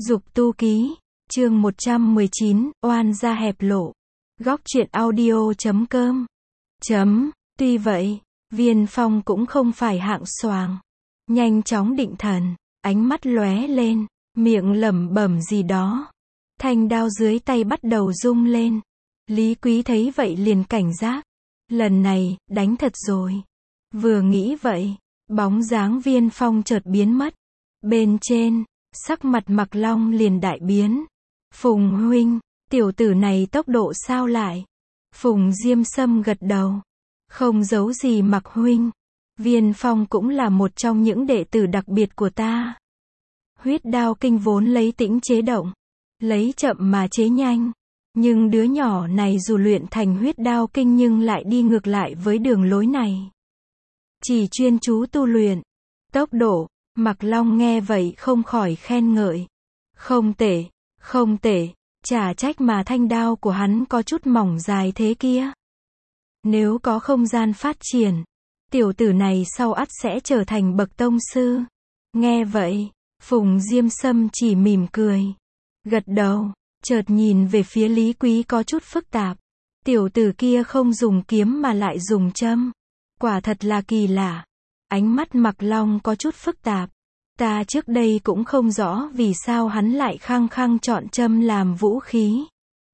Dục tu ký, chương 119, oan gia hẹp lộ. Góc truyện audio.com. Tuy vậy, Viên Phong cũng không phải hạng xoàng. Nhanh chóng định thần, ánh mắt lóe lên, miệng lẩm bẩm gì đó. Thanh đao dưới tay bắt đầu rung lên. Lý Quý thấy vậy liền cảnh giác. Lần này, đánh thật rồi. Vừa nghĩ vậy, bóng dáng Viên Phong chợt biến mất. Bên trên, sắc mặt Mạc Long liền đại biến. Phùng huynh, tiểu tử này tốc độ sao lại? Phùng Diêm Sâm gật đầu. Không giấu gì Mạc huynh. Viên Phong cũng là một trong những đệ tử đặc biệt của ta. Huyết đao kinh vốn lấy tĩnh chế động. Lấy chậm mà chế nhanh. Nhưng đứa nhỏ này dù luyện thành huyết đao kinh nhưng lại đi ngược lại với đường lối này. Chỉ chuyên chú tu luyện. Tốc độ, Mạc Long nghe vậy không khỏi khen ngợi. Không tệ, không tệ, chả trách mà thanh đao của hắn có chút mỏng dài thế kia. Nếu có không gian phát triển, tiểu tử này sau ắt sẽ trở thành bậc tông sư. Nghe vậy, Phùng Diêm Sâm chỉ mỉm cười. Gật đầu, chợt nhìn về phía Lý Quý có chút phức tạp. Tiểu tử kia không dùng kiếm mà lại dùng châm. Quả thật là kỳ lạ. Ánh mắt Mạc Long có chút phức tạp. Ta trước đây cũng không rõ vì sao hắn lại khăng khăng chọn châm làm vũ khí.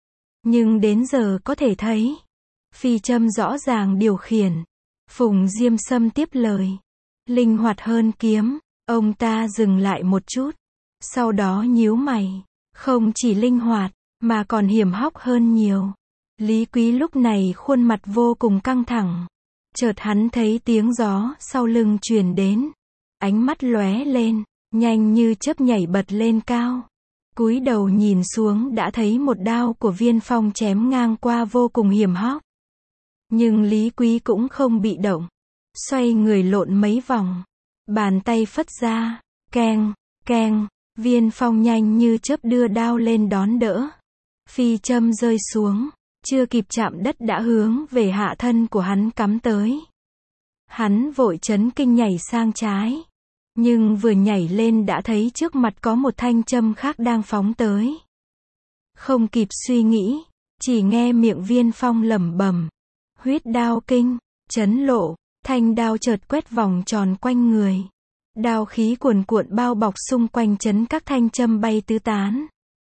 Nhưng đến giờ có thể thấy. Phi châm rõ ràng điều khiển. Phùng Diêm Sâm tiếp lời. Linh hoạt hơn kiếm. Ông ta dừng lại một chút. Sau đó nhíu mày. Không chỉ linh hoạt, mà còn hiểm hóc hơn nhiều. Lý Quý lúc này khuôn mặt vô cùng căng thẳng. Chợt hắn thấy tiếng gió sau lưng truyền đến. Ánh mắt lóe lên, nhanh như chớp nhảy bật lên cao. Cúi đầu nhìn xuống đã thấy một đao của Viên Phong chém ngang qua vô cùng hiểm hóc. Nhưng Lý Quý cũng không bị động. Xoay người lộn mấy vòng. Bàn tay phất ra. Keng, keng. Viên Phong nhanh như chớp đưa đao lên đón đỡ. Phi châm rơi xuống. Chưa kịp chạm đất đã hướng về hạ thân của hắn cắm tới. Hắn vội chấn kinh nhảy sang trái. Nhưng vừa nhảy lên đã thấy trước mặt có một thanh châm khác đang phóng tới. Không kịp suy nghĩ, chỉ nghe miệng Viên Phong lẩm bẩm. Huyết đao kinh, chấn lộ, thanh đao chợt quét vòng tròn quanh người. Đao khí cuồn cuộn bao bọc xung quanh chấn các thanh châm bay tứ tán.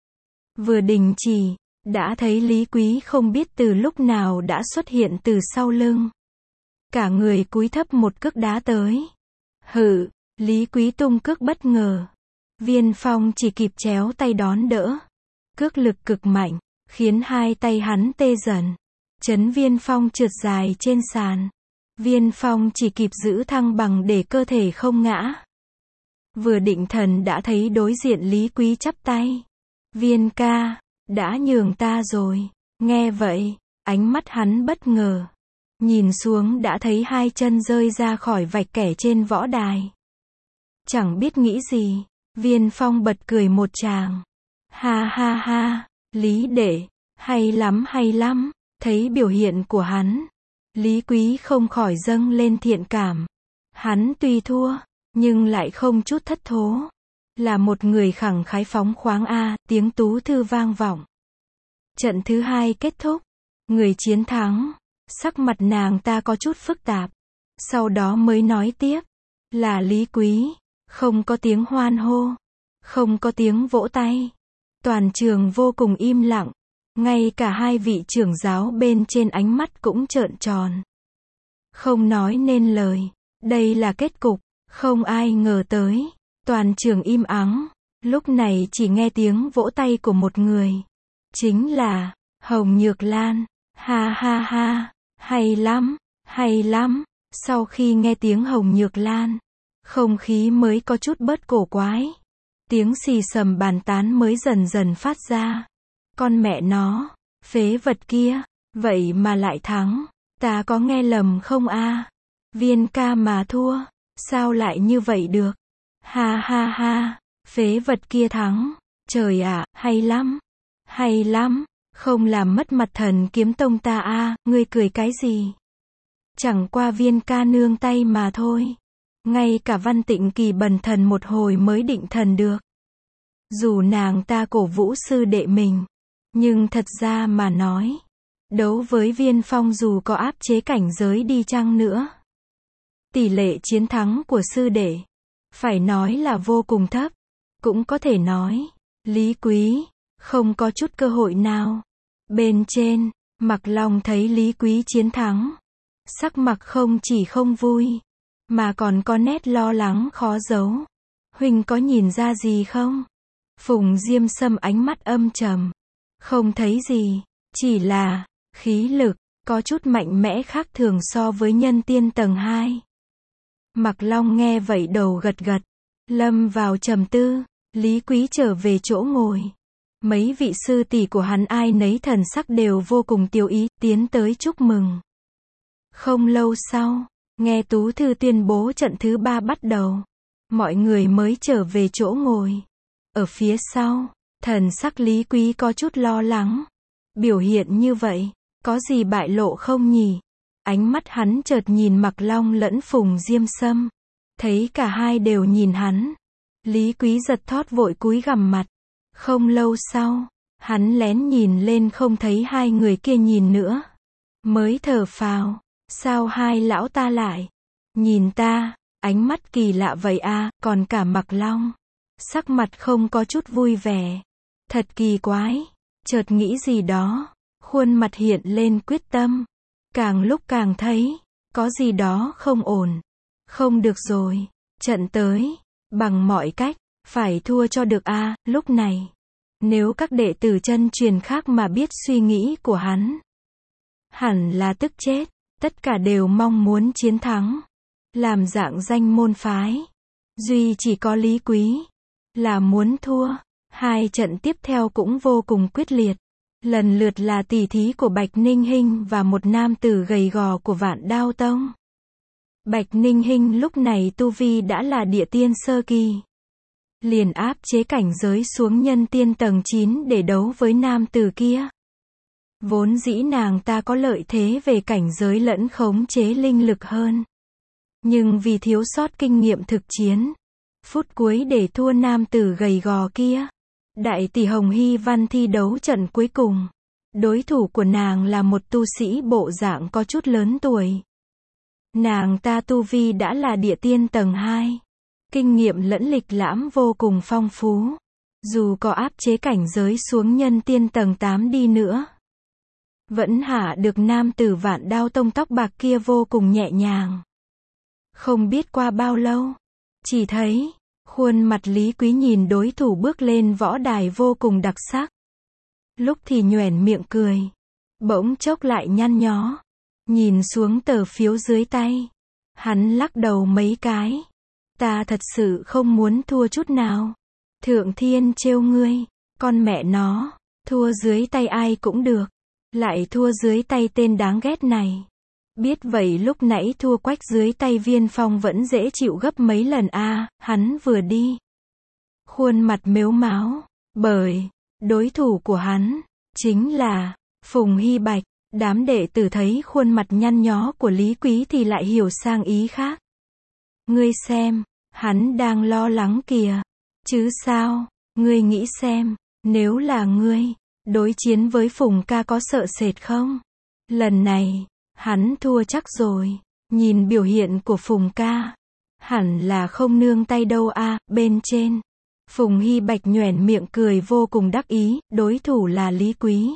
Vừa đình chỉ, đã thấy Lý Quý không biết từ lúc nào đã xuất hiện từ sau lưng. Cả người cúi thấp một cước đá tới. Hự, Lý Quý tung cước bất ngờ. Viên Phong chỉ kịp chéo tay đón đỡ. Cước lực cực mạnh, khiến hai tay hắn tê dần. Chấn Viên Phong trượt dài trên sàn. Viên Phong chỉ kịp giữ thăng bằng để cơ thể không ngã. Vừa định thần đã thấy đối diện Lý Quý chắp tay. Viên ca, đã nhường ta rồi. Nghe vậy, ánh mắt hắn bất ngờ. Nhìn xuống đã thấy hai chân rơi ra khỏi vạch kẻ trên võ đài. Chẳng biết nghĩ gì, Viên Phong bật cười một tràng. Ha ha ha, Lý đệ, hay lắm hay lắm. Thấy biểu hiện của hắn, Lý Quý không khỏi dâng lên thiện cảm. Hắn tuy thua, nhưng lại không chút thất thố. Là một người khẳng khái phóng khoáng tiếng tú thư vang vọng. Trận thứ hai kết thúc. Người chiến thắng. Sắc mặt nàng ta có chút phức tạp. Sau đó mới nói tiếp. Là Lý Quý. Không có tiếng hoan hô. Không có tiếng vỗ tay. Toàn trường vô cùng im lặng. Ngay cả hai vị trưởng giáo bên trên ánh mắt cũng trợn tròn. Không nói nên lời. Đây là kết cục. Không ai ngờ tới. Toàn trường im ắng. Lúc này chỉ nghe tiếng vỗ tay của một người. Chính là Hồng Nhược Lan. Ha ha ha. Hay lắm. Hay lắm. Sau khi nghe tiếng Hồng Nhược Lan, không khí mới có chút bớt cổ quái. Tiếng xì xầm bàn tán mới dần dần phát ra. Con mẹ nó, phế vật kia, vậy mà lại thắng. Ta có nghe lầm không Viên ca mà thua, sao lại như vậy được? Ha ha ha, phế vật kia thắng. Trời ạ, hay lắm. Hay lắm, không làm mất mặt Thần Kiếm Tông ta ngươi cười cái gì? Chẳng qua Viên ca nương tay mà thôi. Ngay cả Văn Tịnh Kỳ bần thần một hồi mới định thần được. Dù nàng ta cổ vũ sư đệ mình, nhưng thật ra mà nói, đấu với Viên Phong dù có áp chế cảnh giới đi chăng nữa, tỷ lệ chiến thắng của sư đệ, phải nói là vô cùng thấp. Cũng có thể nói, Lý Quý, không có chút cơ hội nào. Bên trên, Mặc Long thấy Lý Quý chiến thắng. Sắc mặt không chỉ không vui, mà còn có nét lo lắng khó giấu. Huynh có nhìn ra gì không? Phùng Diêm Sâm ánh mắt âm trầm. Không thấy gì, chỉ là, khí lực, có chút mạnh mẽ khác thường so với nhân tiên tầng 2. Mặc Long nghe vậy đầu gật gật, lâm vào trầm tư. Lý Quý trở về chỗ ngồi. Mấy vị sư tỷ của hắn ai nấy thần sắc đều vô cùng tiêu ý, tiến tới chúc mừng. Không lâu sau, nghe Tú Thư tuyên bố trận thứ 3 bắt đầu. Mọi người mới trở về chỗ ngồi. Ở phía sau, thần sắc Lý Quý có chút lo lắng. Biểu hiện như vậy, có gì bại lộ không nhỉ? Ánh mắt hắn chợt nhìn Mặc Long lẫn Phùng Diêm Sâm. Thấy cả hai đều nhìn hắn. Lý Quý giật thót vội cúi gằm mặt. Không lâu sau, hắn lén nhìn lên không thấy hai người kia nhìn nữa. Mới thở phào, sao hai lão ta lại nhìn ta, ánh mắt kỳ lạ vậy à, còn cả Mặc Long. Sắc mặt không có chút vui vẻ. Thật kỳ quái, chợt nghĩ gì đó, khuôn mặt hiện lên quyết tâm. Càng lúc càng thấy, có gì đó không ổn. Không được rồi, trận tới, bằng mọi cách, phải thua cho được a. Lúc này, nếu các đệ tử chân truyền khác mà biết suy nghĩ của hắn, hẳn là tức chết. Tất cả đều mong muốn chiến thắng, làm dạng danh môn phái. Duy chỉ có Lý Quý là muốn thua. Hai trận tiếp theo cũng vô cùng quyết liệt. Lần lượt là tỷ thí của Bạch Ninh Hinh và một nam tử gầy gò của Vạn Đao Tông. Bạch Ninh Hinh lúc này tu vi đã là địa tiên sơ kỳ. Liền áp chế cảnh giới xuống nhân tiên tầng 9 để đấu với nam tử kia. Vốn dĩ nàng ta có lợi thế về cảnh giới lẫn khống chế linh lực hơn. Nhưng vì thiếu sót kinh nghiệm thực chiến, phút cuối để thua nam tử gầy gò kia. Đại tỷ Hồng Hy Văn thi đấu trận cuối cùng. Đối thủ của nàng là một tu sĩ bộ dạng có chút lớn tuổi. Nàng ta tu vi đã là địa tiên tầng 2. Kinh nghiệm lẫn lịch lãm vô cùng phong phú. Dù có áp chế cảnh giới xuống nhân tiên tầng 8 đi nữa, vẫn hạ được nam tử Vạn Đao Tông tóc bạc kia vô cùng nhẹ nhàng. Không biết qua bao lâu, chỉ thấy khuôn mặt Lý Quý nhìn đối thủ bước lên võ đài vô cùng đặc sắc. Lúc thì nhoẻn miệng cười, bỗng chốc lại nhăn nhó. Nhìn xuống tờ phiếu dưới tay, hắn lắc đầu mấy cái. Ta thật sự không muốn thua chút nào. Thượng thiên trêu ngươi, con mẹ nó, thua dưới tay ai cũng được, lại thua dưới tay tên đáng ghét này. Biết vậy lúc nãy thua Quách dưới tay Viên Phong vẫn dễ chịu gấp mấy lần a. Hắn vừa đi, khuôn mặt mếu máo, bởi đối thủ của hắn chính là Phùng Hy Bạch. Đám đệ tử thấy khuôn mặt nhăn nhó của Lý Quý thì lại hiểu sang ý khác. Ngươi xem, hắn đang lo lắng kìa. Chứ sao, ngươi nghĩ xem, nếu là ngươi, đối chiến với Phùng ca có sợ sệt không? Lần này, hắn thua chắc rồi. Nhìn biểu hiện của Phùng ca, hẳn là không nương tay đâu a. Bên trên, Phùng Hy Bạch nhoẻn miệng cười vô cùng đắc ý, đối thủ là Lý Quý.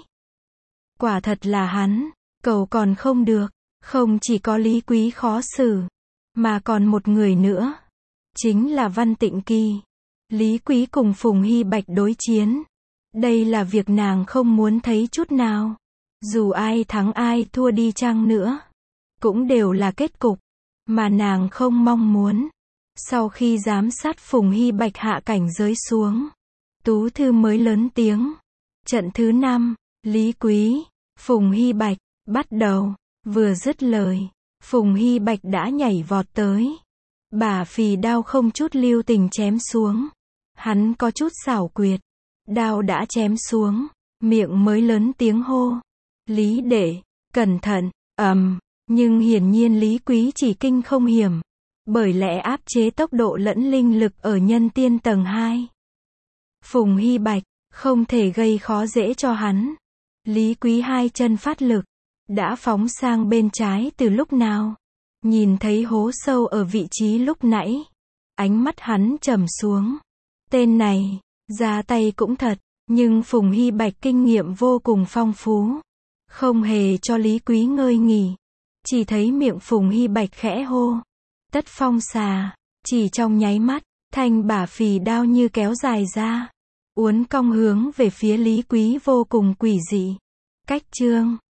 Quả thật là hắn, cầu còn không được. Không chỉ có Lý Quý khó xử, mà còn một người nữa. Chính là Văn Tịnh Kỳ. Lý Quý cùng Phùng Hy Bạch đối chiến. Đây là việc nàng không muốn thấy chút nào. Dù ai thắng ai thua đi chăng nữa, cũng đều là kết cục mà nàng không mong muốn. Sau khi giám sát Phùng Hy Bạch hạ cảnh giới xuống, Tú Thư mới lớn tiếng. Trận thứ 5, Lý Quý, Phùng Hy Bạch, bắt đầu. Vừa dứt lời, Phùng Hy Bạch đã nhảy vọt tới. Bả phì đao không chút lưu tình chém xuống. Hắn có chút xảo quyệt. Đao đã chém xuống, miệng mới lớn tiếng hô. Lý đệ, cẩn thận, nhưng hiển nhiên Lý Quý chỉ kinh không hiểm. Bởi lẽ áp chế tốc độ lẫn linh lực ở nhân tiên tầng 2. Phùng Hy Bạch, không thể gây khó dễ cho hắn. Lý Quý hai chân phát lực, đã phóng sang bên trái từ lúc nào. Nhìn thấy hố sâu ở vị trí lúc nãy, ánh mắt hắn trầm xuống. Tên này, ra tay cũng thật, nhưng Phùng Hy Bạch kinh nghiệm vô cùng phong phú. Không hề cho Lý Quý ngơi nghỉ. Chỉ thấy miệng Phùng Hy Bạch khẽ hô. Tất phong xà, chỉ trong nháy mắt, thanh bả phì đao như kéo dài ra. Uốn cong hướng về phía Lý Quý vô cùng quỷ dị. Cách chương